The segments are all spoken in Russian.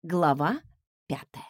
Глава 5.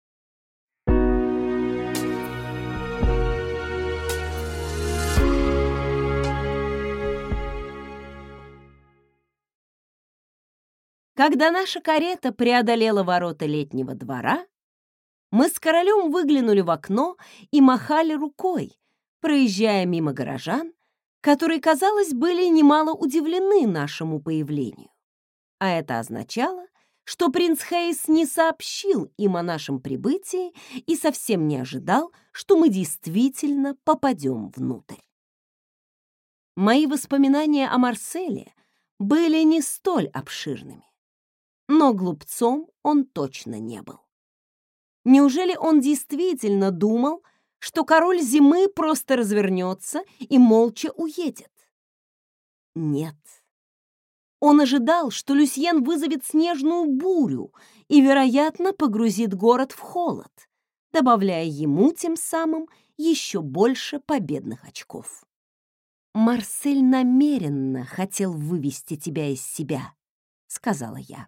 Когда наша карета преодолела ворота летнего двора, мы с королем выглянули в окно и махали рукой, проезжая мимо горожан, которые, казалось, были немало удивлены нашему появлению. А это означало, что принц Хейс не сообщил им о нашем прибытии и совсем не ожидал, что мы действительно попадем внутрь. Мои воспоминания о Марселе были не столь обширными, но глупцом он точно не был. Неужели он действительно думал, что король зимы просто развернется и молча уедет? Нет. Он ожидал, что Люсьен вызовет снежную бурю и, вероятно, погрузит город в холод, добавляя ему тем самым еще больше победных очков. «Марсель намеренно хотел вывести тебя из себя», — сказала я.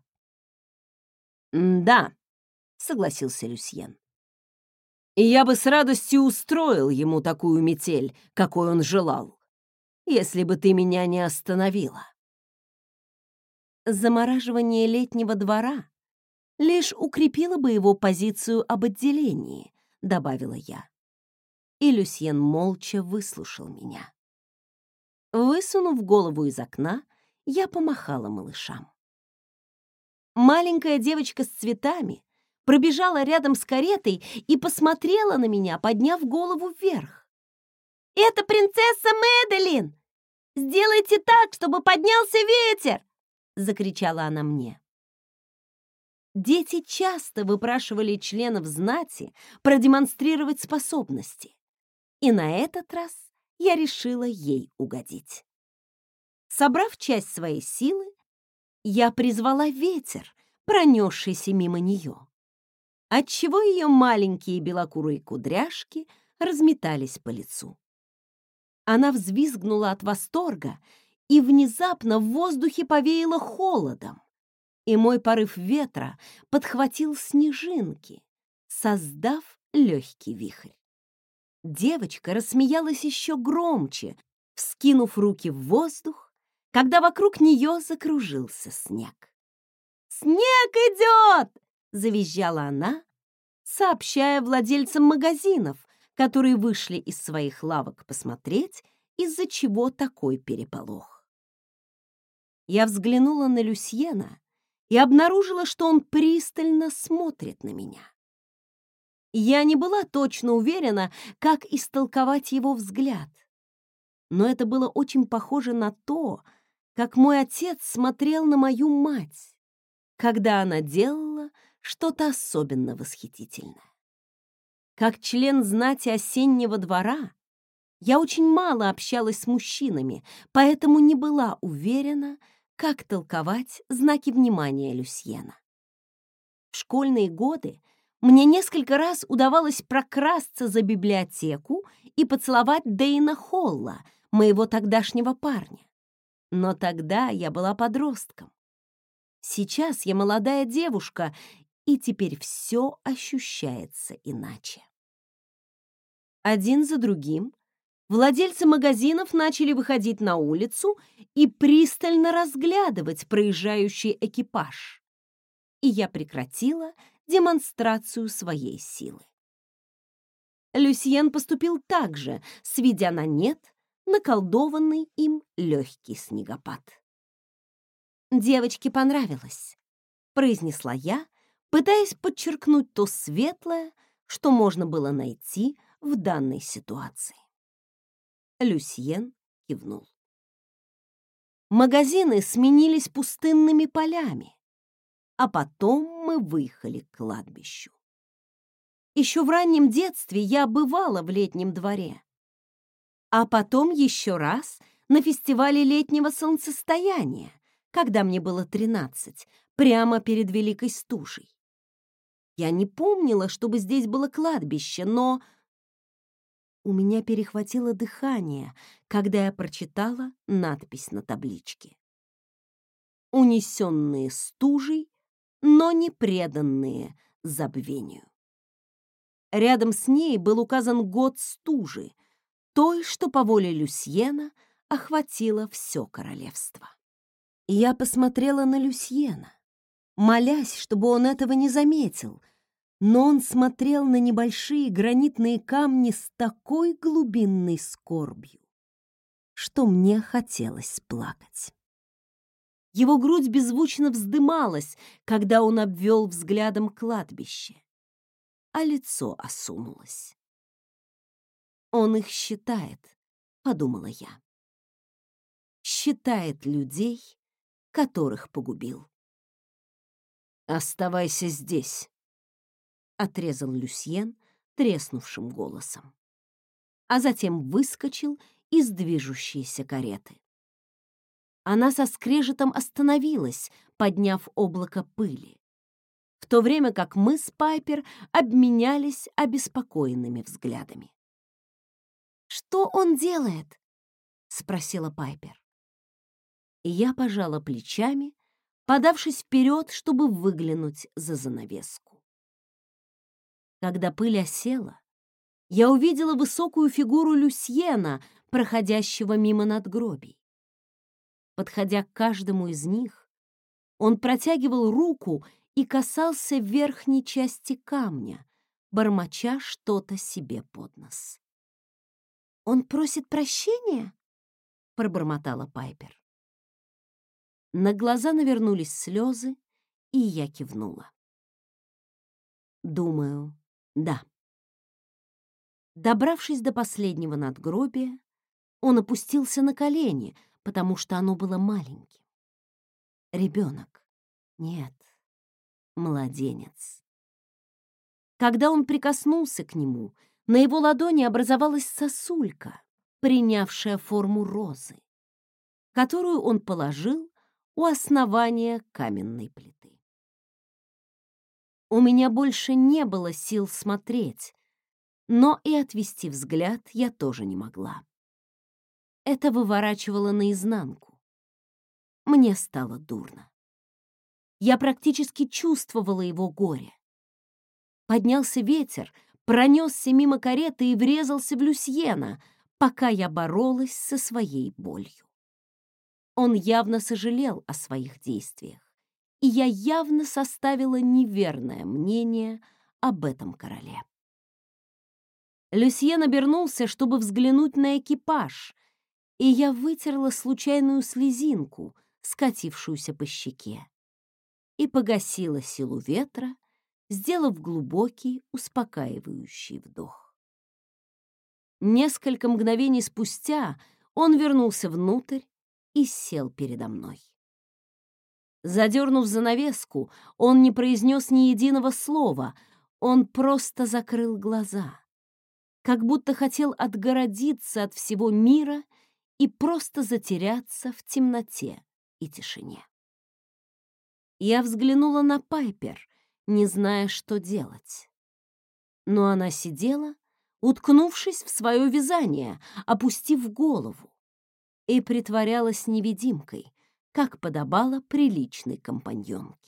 «Да», — согласился Люсьен. «И я бы с радостью устроил ему такую метель, какой он желал, если бы ты меня не остановила». Замораживание летнего двора лишь укрепило бы его позицию об отделении, добавила я. И Люсьен молча выслушал меня. Высунув голову из окна, я помахала малышам. Маленькая девочка с цветами пробежала рядом с каретой и посмотрела на меня, подняв голову вверх. «Это принцесса Мэдалин! Сделайте так, чтобы поднялся ветер!» — закричала она мне. Дети часто выпрашивали членов знати продемонстрировать способности, и на этот раз я решила ей угодить. Собрав часть своей силы, я призвала ветер, пронесшийся мимо нее, отчего ее маленькие белокурые кудряшки разметались по лицу. Она взвизгнула от восторга, и внезапно в воздухе повеяло холодом, и мой порыв ветра подхватил снежинки, создав легкий вихрь. Девочка рассмеялась еще громче, вскинув руки в воздух, когда вокруг нее закружился снег. «Снег идет!» — завизжала она, сообщая владельцам магазинов, которые вышли из своих лавок посмотреть, из-за чего такой переполох. Я взглянула на Люсьена и обнаружила, что он пристально смотрит на меня. Я не была точно уверена, как истолковать его взгляд, но это было очень похоже на то, как мой отец смотрел на мою мать, когда она делала что-то особенно восхитительное. Как член знати осеннего двора, я очень мало общалась с мужчинами, поэтому не была уверена, как толковать знаки внимания Люсьена. В школьные годы мне несколько раз удавалось прокрасться за библиотеку и поцеловать Дэйна Холла, моего тогдашнего парня. Но тогда я была подростком. Сейчас я молодая девушка, и теперь все ощущается иначе. Один за другим владельцы магазинов начали выходить на улицу и пристально разглядывать проезжающий экипаж. И я прекратила демонстрацию своей силы. Люсьен поступил так же, сведя на нет наколдованный им легкий снегопад. «Девочке понравилось», — произнесла я, пытаясь подчеркнуть то светлое, что можно было найти в данной ситуации. Люсьен кивнул. Магазины сменились пустынными полями, а потом мы выехали к кладбищу. Еще в раннем детстве я бывала в летнем дворе, а потом еще раз на фестивале летнего солнцестояния, когда мне было 13, прямо перед Великой Стужей. Я не помнила, чтобы здесь было кладбище, но у меня перехватило дыхание, когда я прочитала надпись на табличке. «Унесенные стужей но не преданные забвению. Рядом с ней был указан год стужи, той, что по воле Люсьена охватила все королевство. Я посмотрела на Люсьена, молясь, чтобы он этого не заметил, но он смотрел на небольшие гранитные камни с такой глубинной скорбью, что мне хотелось плакать. Его грудь беззвучно вздымалась, когда он обвел взглядом кладбище, а лицо осунулось. «Он их считает», — подумала я. «Считает людей, которых погубил». «Оставайся здесь», — отрезал Люсьен треснувшим голосом, а затем выскочил из движущейся кареты. Она со скрежетом остановилась, подняв облако пыли, в то время как мы с Пайпер обменялись обеспокоенными взглядами. «Что он делает?» — спросила Пайпер. И я пожала плечами, подавшись вперед, чтобы выглянуть за занавеску. Когда пыль осела, я увидела высокую фигуру Люсьена, проходящего мимо надгробий. Подходя к каждому из них, он протягивал руку и касался верхней части камня, бормоча что-то себе под нос. «Он просит прощения?» — пробормотала Пайпер. На глаза навернулись слезы, и я кивнула. Думаю, да. Добравшись до последнего надгробия, он опустился на колени, потому что оно было маленьким. Ребенок. Нет, младенец. Когда он прикоснулся к нему, на его ладони образовалась сосулька, принявшая форму розы, которую он положил у основания каменной плиты. У меня больше не было сил смотреть, но и отвести взгляд я тоже не могла. Это выворачивало наизнанку. Мне стало дурно. Я практически чувствовала его горе. Поднялся ветер, пронесся мимо кареты и врезался в Люсьена, пока я боролась со своей болью. Он явно сожалел о своих действиях, и я явно составила неверное мнение об этом короле. Люсьен обернулся, чтобы взглянуть на экипаж, и я вытерла случайную слезинку, скатившуюся по щеке, и погасила силу ветра, сделав глубокий, успокаивающий вдох. Несколько мгновений спустя он вернулся внутрь и сел передо мной. Задернув занавеску, он не произнес ни единого слова, он просто закрыл глаза, как будто хотел отгородиться от всего мира и просто затеряться в темноте и тишине. Я взглянула на Пайпер, не зная, что делать. Но она сидела, уткнувшись в свое вязание, опустив голову, и притворялась невидимкой, как подобало приличной компаньонке.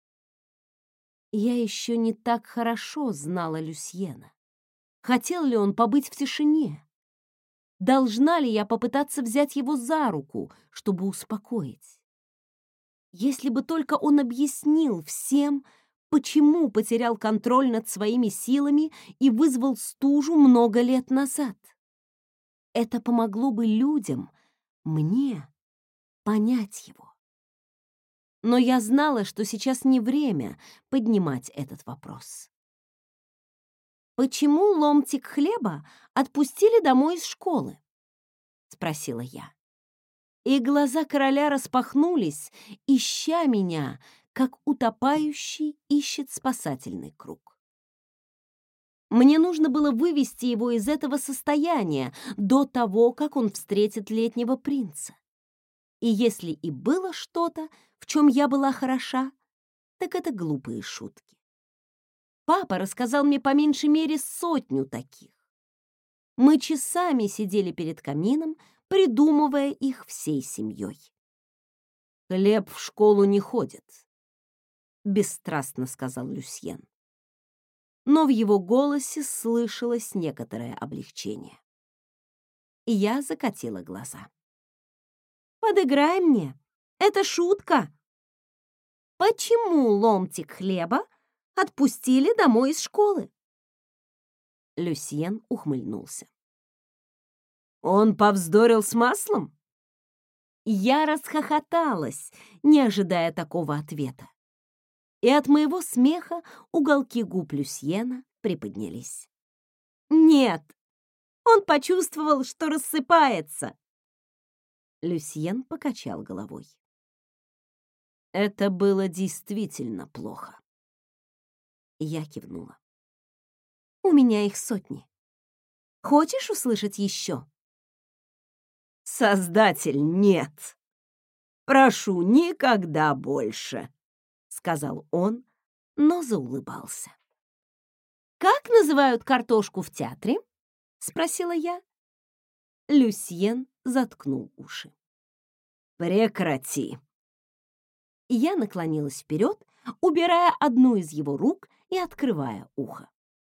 Я еще не так хорошо знала Люсьена. Хотел ли он побыть в тишине? Должна ли я попытаться взять его за руку, чтобы успокоить? Если бы только он объяснил всем, почему потерял контроль над своими силами и вызвал стужу много лет назад. Это помогло бы людям, мне, понять его. Но я знала, что сейчас не время поднимать этот вопрос. «Почему ломтик хлеба отпустили домой из школы?» — спросила я. И глаза короля распахнулись, ища меня, как утопающий ищет спасательный круг. Мне нужно было вывести его из этого состояния до того, как он встретит летнего принца. И если и было что-то, в чем я была хороша, так это глупые шутки. Папа рассказал мне по меньшей мере 100 таких. Мы часами сидели перед камином, придумывая их всей семьей. «Хлеб в школу не ходит». бесстрастно сказал Люсьен. Но в его голосе слышалось некоторое облегчение. И я закатила глаза. «Подыграй мне! Это шутка!» «Почему ломтик хлеба отпустили домой из школы?» Люсьен ухмыльнулся. «Он повздорил с маслом?» Я расхохоталась, не ожидая такого ответа. И от моего смеха уголки губ Люсьена приподнялись. «Нет, он почувствовал, что рассыпается!» Люсьен покачал головой. Это было действительно плохо. Я кивнула. «У меня их сотни. Хочешь услышать еще?» «Создатель, нет! Прошу, никогда больше!» — сказал он, но заулыбался. «Как называют картошку в театре?» — спросила я. Люсьен заткнул уши. «Прекрати!» Я наклонилась вперед, убирая одну из его рук и открывая ухо.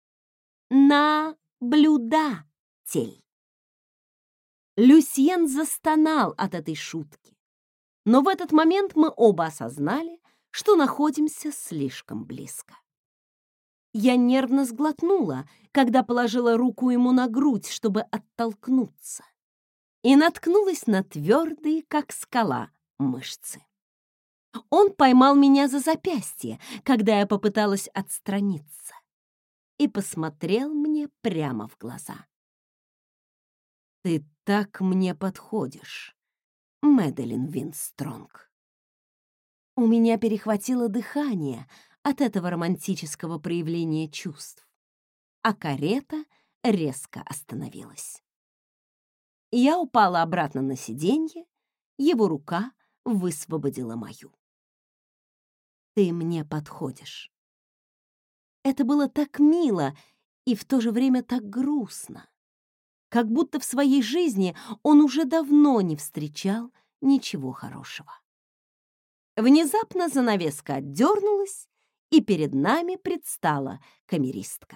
«Наблюдатель!» Люсьен застонал от этой шутки, но в этот момент мы оба осознали, что находимся слишком близко. Я нервно сглотнула, когда положила руку ему на грудь, чтобы оттолкнуться, и наткнулась на твердые, как скала, мышцы. Он поймал меня за запястье, когда я попыталась отстраниться, и посмотрел мне прямо в глаза. «Ты так мне подходишь, Мэдалин Винстронг». У меня перехватило дыхание от этого романтического проявления чувств, а карета резко остановилась. Я упала обратно на сиденье, его рука высвободила мою. «Ты мне подходишь». Это было так мило и в то же время так грустно, как будто в своей жизни он уже давно не встречал ничего хорошего. Внезапно занавеска отдернулась, и перед нами предстала камеристка.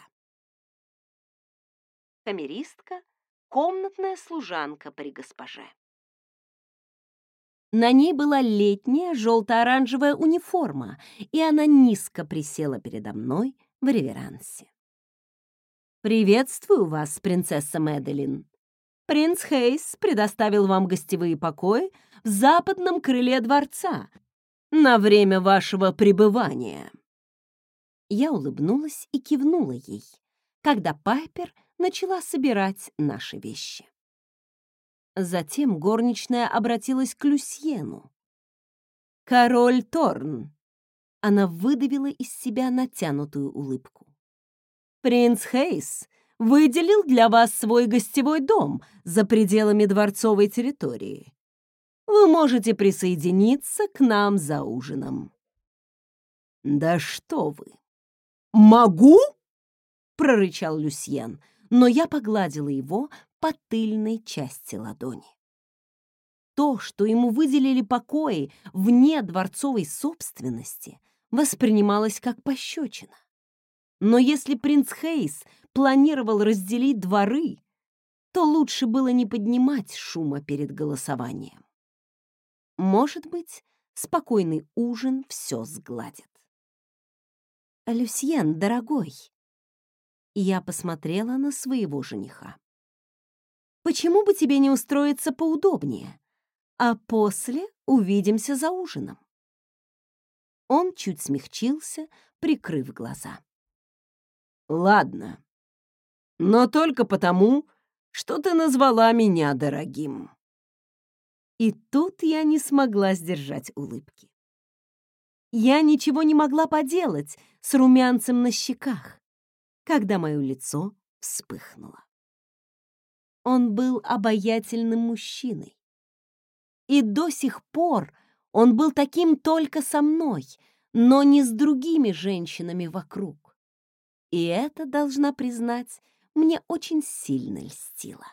Камеристка — комнатная служанка при госпоже. На ней была летняя желто-оранжевая униформа, и она низко присела передо мной в реверансе. «Приветствую вас, принцесса Мэдалин. Принц Хейс предоставил вам гостевые покои в западном крыле дворца на время вашего пребывания». Я улыбнулась и кивнула ей, когда Пайпер начала собирать наши вещи. Затем горничная обратилась к Люсьену. «Король Торн». Она выдавила из себя натянутую улыбку. «Принц Хейс выделил для вас свой гостевой дом за пределами дворцовой территории. Вы можете присоединиться к нам за ужином». «Да что вы! Могу?» — прорычал Люсьен, но я погладила его по тыльной части ладони. То, что ему выделили покои вне дворцовой собственности, воспринималось как пощечина. Но если принц Хейс планировал разделить дворы, то лучше было не поднимать шума перед голосованием. Может быть, спокойный ужин все сгладит. «Люсьен, дорогой», я посмотрела на своего жениха. «Почему бы тебе не устроиться поудобнее, а после увидимся за ужином?» Он чуть смягчился, прикрыв глаза. «Ладно, но только потому, что ты назвала меня дорогим». И тут я не смогла сдержать улыбки. Я ничего не могла поделать с румянцем на щеках, когда мое лицо вспыхнуло. Он был обаятельным мужчиной. И до сих пор он был таким только со мной, но не с другими женщинами вокруг. И это, должна признать, мне очень сильно льстило.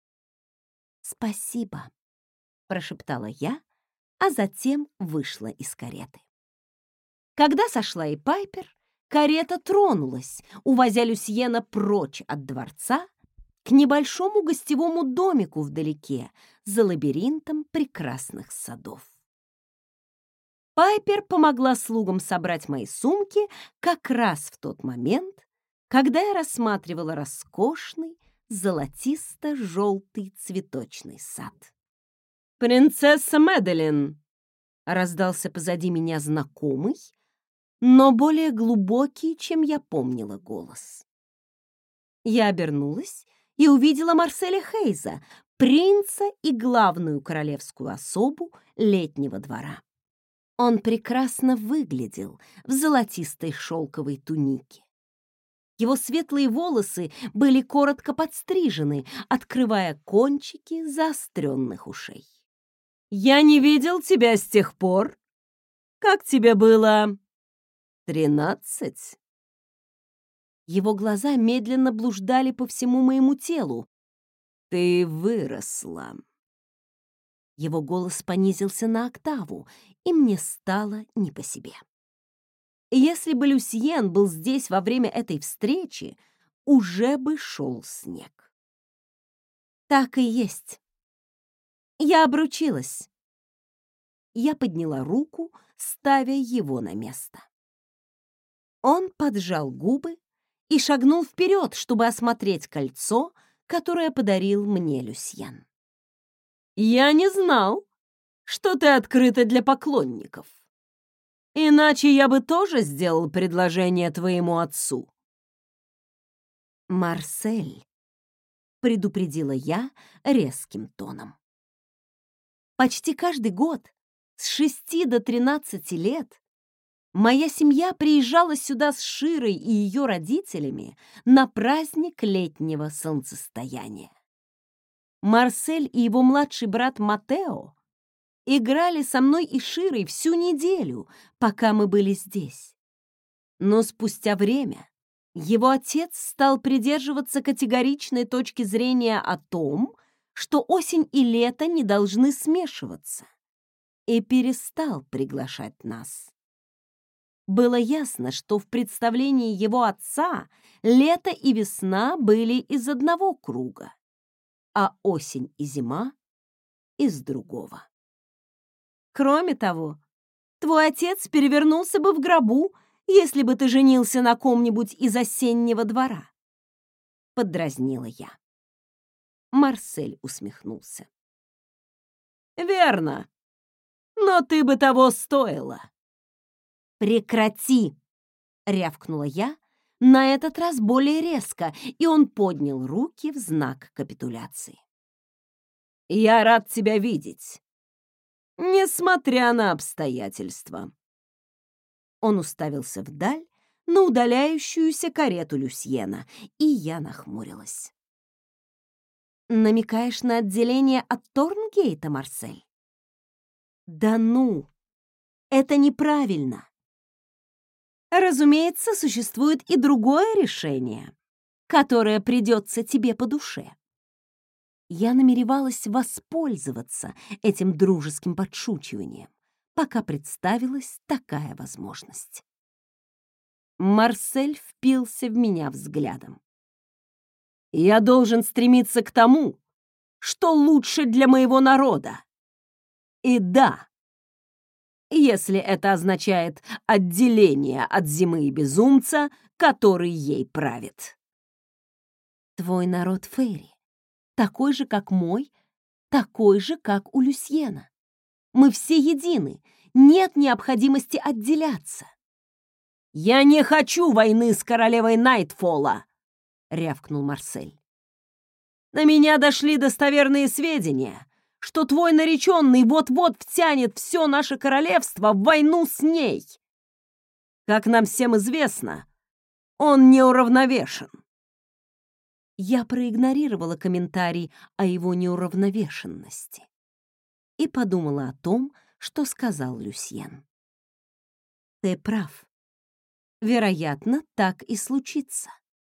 «Спасибо», — прошептала я, а затем вышла из кареты. Когда сошла и Пайпер, карета тронулась, увозя Люсьена прочь от дворца к небольшому гостевому домику вдалеке за лабиринтом прекрасных садов. Пайпер помогла слугам собрать мои сумки как раз в тот момент, когда я рассматривала роскошный золотисто-желтый цветочный сад. «Принцесса Мэдалин!» — раздался позади меня знакомый, но более глубокий, чем я помнила голос. Я обернулась и увидела Марселя Хейза, принца и главную королевскую особу летнего двора. Он прекрасно выглядел в золотистой шелковой тунике. Его светлые волосы были коротко подстрижены, открывая кончики заостренных ушей. «Я не видел тебя с тех пор, как тебе было 13?» Его глаза медленно блуждали по всему моему телу. «Ты выросла». Его голос понизился на октаву, и мне стало не по себе. Если бы Люсьен был здесь во время этой встречи, уже бы шел снег. Так и есть. Я обручилась. Я подняла руку, ставя его на место. Он поджал губы и шагнул вперед, чтобы осмотреть кольцо, которое подарил мне Люсьен. «Я не знал, что ты открыта для поклонников. Иначе я бы тоже сделал предложение твоему отцу». «Марсель», — предупредила я резким тоном. Почти каждый год, с 6 до 13 лет, моя семья приезжала сюда с Широй и ее родителями на праздник летнего солнцестояния. Марсель и его младший брат Матео играли со мной и Широй всю неделю, пока мы были здесь. Но спустя время его отец стал придерживаться категоричной точки зрения о том, что осень и лето не должны смешиваться, и перестал приглашать нас. Было ясно, что в представлении его отца лето и весна были из одного круга, а осень и зима — из другого. Кроме того, твой отец перевернулся бы в гробу, если бы ты женился на ком-нибудь из осеннего двора. Поддразнила я. Марсель усмехнулся. Верно, но ты бы того стоила. Прекрати, рявкнула я, на этот раз более резко, и он поднял руки в знак капитуляции. Я рад тебя видеть, несмотря на обстоятельства. Он уставился вдаль, на удаляющуюся карету Люсьена, и я нахмурилась. Намекаешь на отделение от Торнгейта, Марсель? Да ну, это неправильно. Разумеется, существует и другое решение, которое придется тебе по душе. Я намеревалась воспользоваться этим дружеским подшучиванием, пока представилась такая возможность. Марсель впился в меня взглядом. «Я должен стремиться к тому, что лучше для моего народа. И да, если это означает отделение от зимы и безумца, который ей правит». Твой народ Фейри такой же, как мой, такой же, как у Люсьена. Мы все едины, нет необходимости отделяться. «Я не хочу войны с королевой Найтфолла!» — рявкнул Марсель. «На меня дошли достоверные сведения, что твой нареченный вот-вот втянет все наше королевство в войну с ней. Как нам всем известно, он неуравновешен». Я проигнорировала комментарий о его неуравновешенности и подумала о том, что сказал Люсьен. Ты прав. Вероятно, так и случится.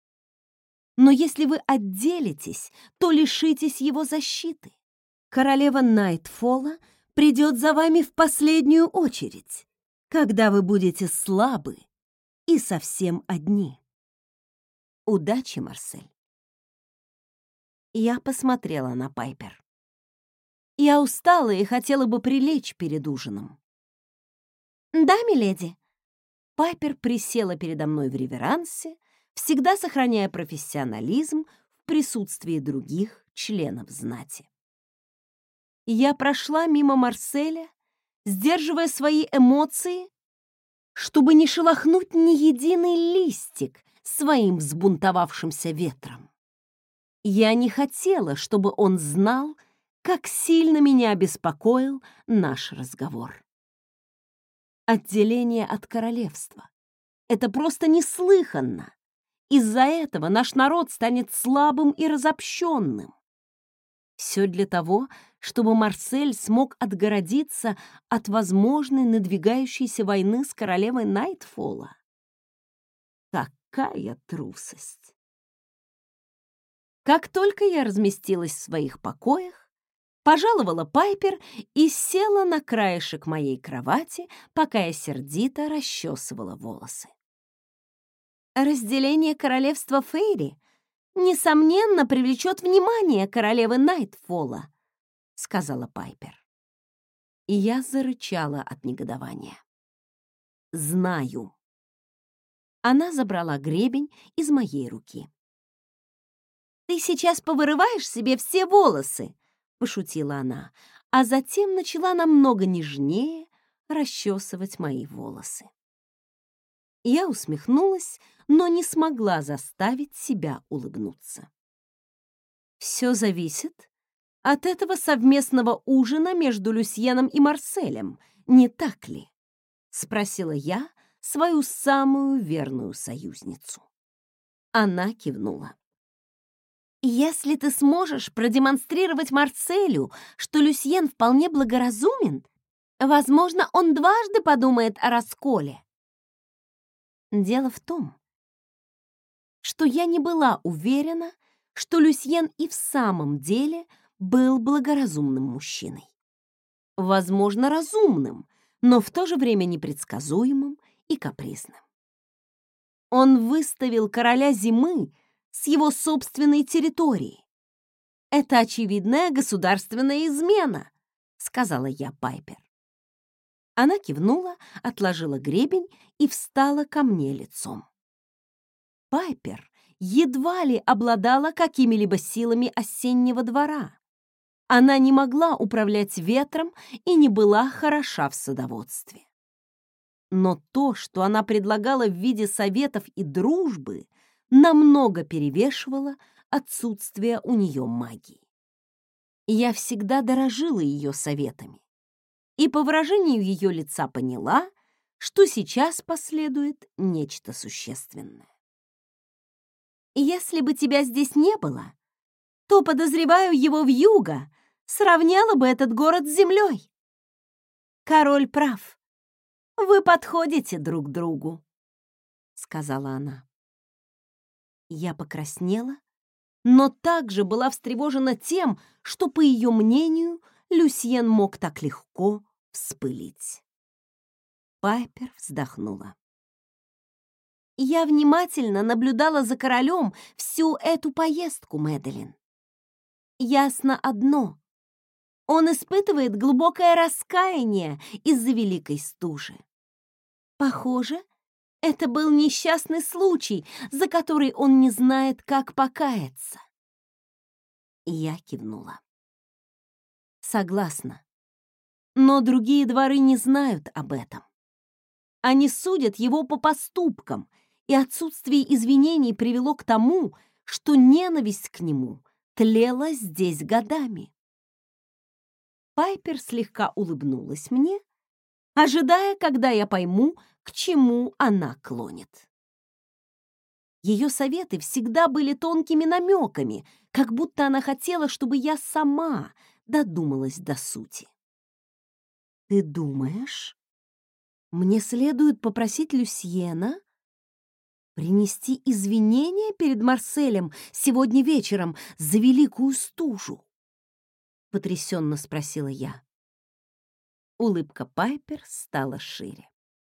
Но если вы отделитесь, то лишитесь его защиты. Королева Найтфолла придет за вами в последнюю очередь, когда вы будете слабы и совсем одни. Удачи, Марсель. Я посмотрела на Пайпер. Я устала и хотела бы прилечь перед ужином. «Да, миледи». Пайпер присела передо мной в реверансе, всегда сохраняя профессионализм в присутствии других членов знати. Я прошла мимо Марселя, сдерживая свои эмоции, чтобы не шелохнуть ни единый листик своим взбунтовавшимся ветром. Я не хотела, чтобы он знал, как сильно меня беспокоил наш разговор. Отделение от королевства — это просто неслыханно. Из-за этого наш народ станет слабым и разобщенным. Все для того, чтобы Марсель смог отгородиться от возможной надвигающейся войны с королевой Найтфолла. Какая трусость! Как только я разместилась в своих покоях, пожаловала Пайпер и села на краешек моей кровати, пока я сердито расчесывала волосы. Разделение королевства Фейри несомненно привлечет внимание королевы Найтфолла, сказала Пайпер. И я зарычала от негодования. Знаю. Она забрала гребень из моей руки. «Ты сейчас повырываешь себе все волосы», — пошутила она, а затем начала намного нежнее расчесывать мои волосы. Я усмехнулась, но не смогла заставить себя улыбнуться. «Все зависит от этого совместного ужина между Люсьеном и Марселем, не так ли?» — спросила я свою самую верную союзницу. Она кивнула. «Если ты сможешь продемонстрировать Марселю, что Люсьен вполне благоразумен, возможно, он дважды подумает о расколе». Дело в том, что я не была уверена, что Люсьен и в самом деле был благоразумным мужчиной. Возможно, разумным, но в то же время непредсказуемым и капризным. Он выставил короля зимы с его собственной территории. «Это очевидная государственная измена», — сказала я Пайпер. Она кивнула, отложила гребень и встала ко мне лицом. Пайпер едва ли обладала какими-либо силами осеннего двора. Она не могла управлять ветром и не была хороша в садоводстве. Но то, что она предлагала в виде советов и дружбы, намного перевешивало отсутствие у нее магии. Я всегда дорожила ее советами и по выражению ее лица поняла, что сейчас последует нечто существенное. «Если бы тебя здесь не было, то, подозреваю, его вьюга сравняла бы этот город с землей. Король прав. Вы подходите друг другу», — сказала она. Я покраснела, но также была встревожена тем, что, по ее мнению, Люсьен мог так легко вспылить. Пайпер вздохнула. «Я внимательно наблюдала за королем всю эту поездку, Мэдалин. Ясно одно. Он испытывает глубокое раскаяние из-за великой стужи. Похоже, это был несчастный случай, за который он не знает, как покаяться». Я кивнула. Согласна. Но другие дворы не знают об этом. Они судят его по поступкам, и отсутствие извинений привело к тому, что ненависть к нему тлела здесь годами. Пайпер слегка улыбнулась мне, ожидая, когда я пойму, к чему она клонит. Ее советы всегда были тонкими намеками, как будто она хотела, чтобы я сама додумалась до сути. «Ты думаешь, мне следует попросить Люсьена принести извинения перед Марселем сегодня вечером за великую стужу?» — потрясенно спросила я. Улыбка Пайпер стала шире.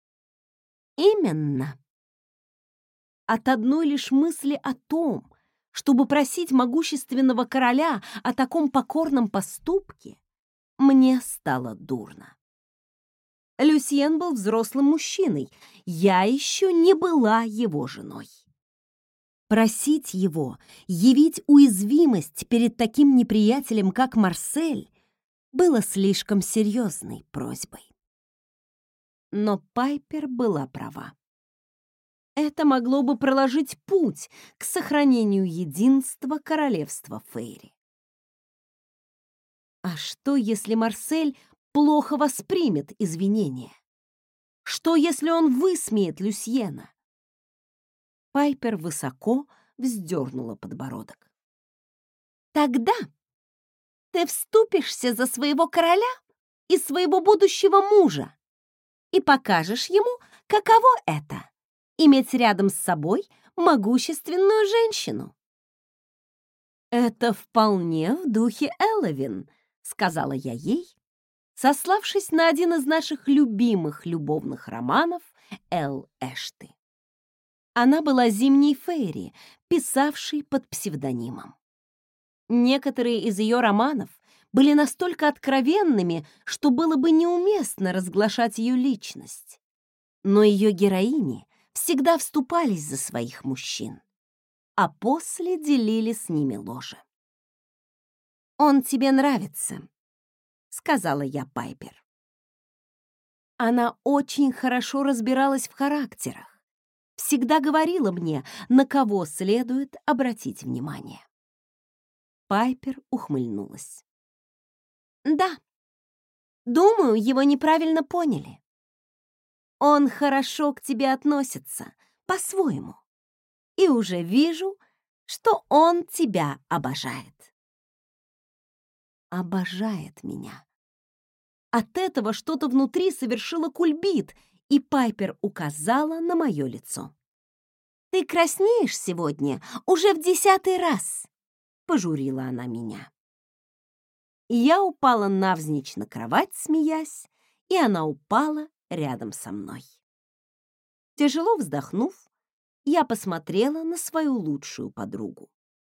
Именно. От одной лишь мысли о том, чтобы просить могущественного короля о таком покорном поступке, мне стало дурно. Люсьен был взрослым мужчиной, я еще не была его женой. Просить его явить уязвимость перед таким неприятелем, как Марсель, было слишком серьезной просьбой. Но Пайпер была права. Это могло бы проложить путь к сохранению единства королевства Фейри. А что, если Марсель плохо воспримет извинения? Что, если он высмеет Люсьена? Пайпер высоко вздернула подбородок. Тогда ты вступишься за своего короля и своего будущего мужа и покажешь ему, каково это — иметь рядом с собой могущественную женщину. «Это вполне в духе Элловин», — сказала я ей, сославшись на один из наших любимых любовных романов Эл Эшты. Она была зимней фейри, писавшей под псевдонимом. Некоторые из ее романов были настолько откровенными, что было бы неуместно разглашать ее личность. Но ее героини всегда вступались за своих мужчин, а после делили с ними ложе. «Он тебе нравится», — сказала я Пайпер. Она очень хорошо разбиралась в характерах, всегда говорила мне, на кого следует обратить внимание. Пайпер ухмыльнулась. «Да, думаю, его неправильно поняли. Он хорошо к тебе относится, по-своему, и уже вижу, что он тебя обожает». Обожает меня. От этого что-то внутри совершило кульбит, и Пайпер указала на мое лицо. «Ты краснеешь сегодня уже в 10-й раз», — пожурила она меня. Я упала навзничь на кровать, смеясь, и она упала рядом со мной. Тяжело вздохнув, я посмотрела на свою лучшую подругу.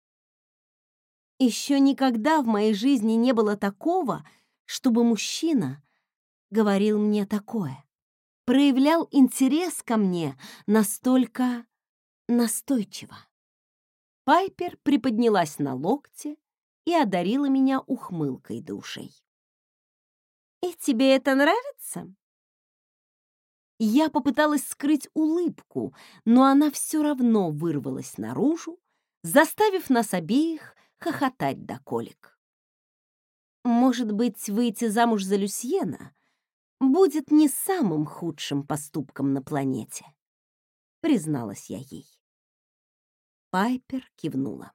Еще никогда в моей жизни не было такого, чтобы мужчина говорил мне такое, проявлял интерес ко мне настолько настойчиво. Пайпер приподнялась на локте и одарила меня ухмылкой до ушей. «И тебе это нравится?» Я попыталась скрыть улыбку, но она все равно вырвалась наружу, заставив нас обеих хохотать до колик. «Может быть, выйти замуж за Люсьена будет не самым худшим поступком на планете», — призналась я ей. Пайпер кивнула.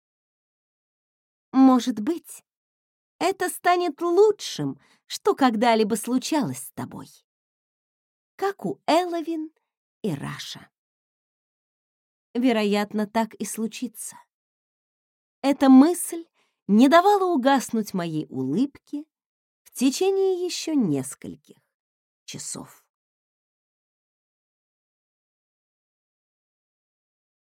«Может быть, это станет лучшим, что когда-либо случалось с тобой, как у Элловин и Раша. Вероятно, так и случится». Эта мысль не давала угаснуть моей улыбке в течение еще нескольких часов.